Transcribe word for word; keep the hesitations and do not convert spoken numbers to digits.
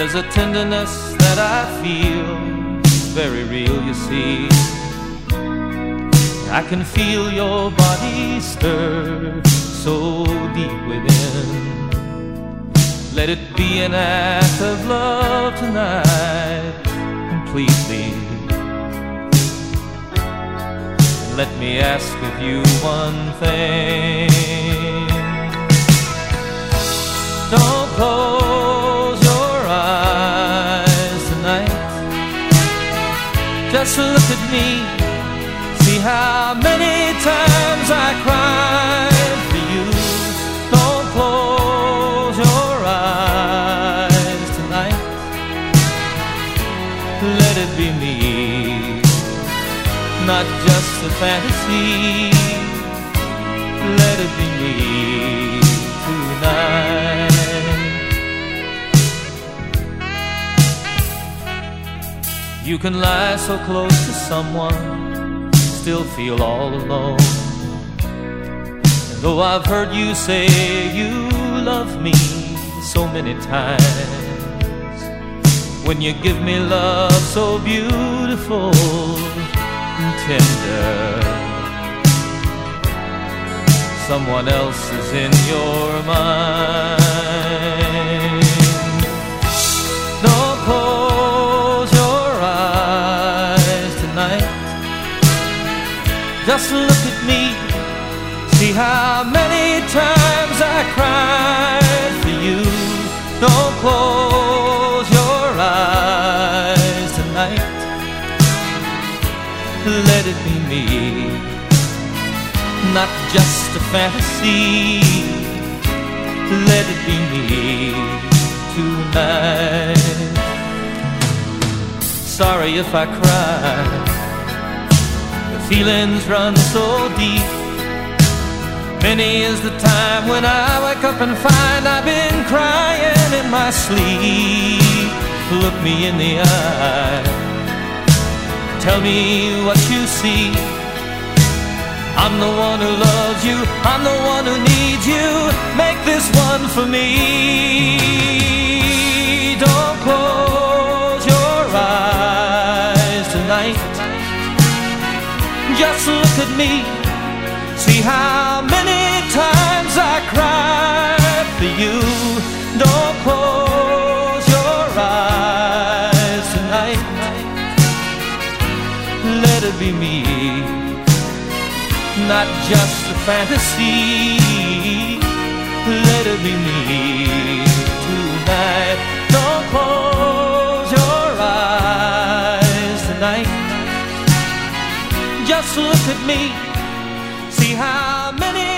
There's a tenderness that I feel, very real, you see. I can feel your body stir so deep within. Let it be an act of love tonight, completely. Let me ask of you one thing. Don't close your eyes tonight. Just look at me. See how many times I cried for you. Don't close your eyes tonight. Let it be me, not just a fantasy. Let it be me tonight. You can lie so close to someone, still feel all alone. And though I've heard you say you love me so many times, when you give me love so beautiful and tender, someone else is in your mind. Don't close your eyes tonight. Just look at me. See how many times I cried for you. Don't close your eyes tonight. Let it be me, not just a fantasy. Let it be me tonight. Sorry if I cry, the feelings run so deep. Many is the time when I wake up and find I've been crying in my sleep. Look me in the eye, tell me what you see. I'm the one who loves you, I'm the one who needs you. Make this one for me. Don't close your eyes tonight. Just look at me. See how many times I cried for you. Don't close your eyes tonight. Let it be me, not just a fantasy. Let it be me tonight. Don't close your eyes tonight. Just look at me. See how many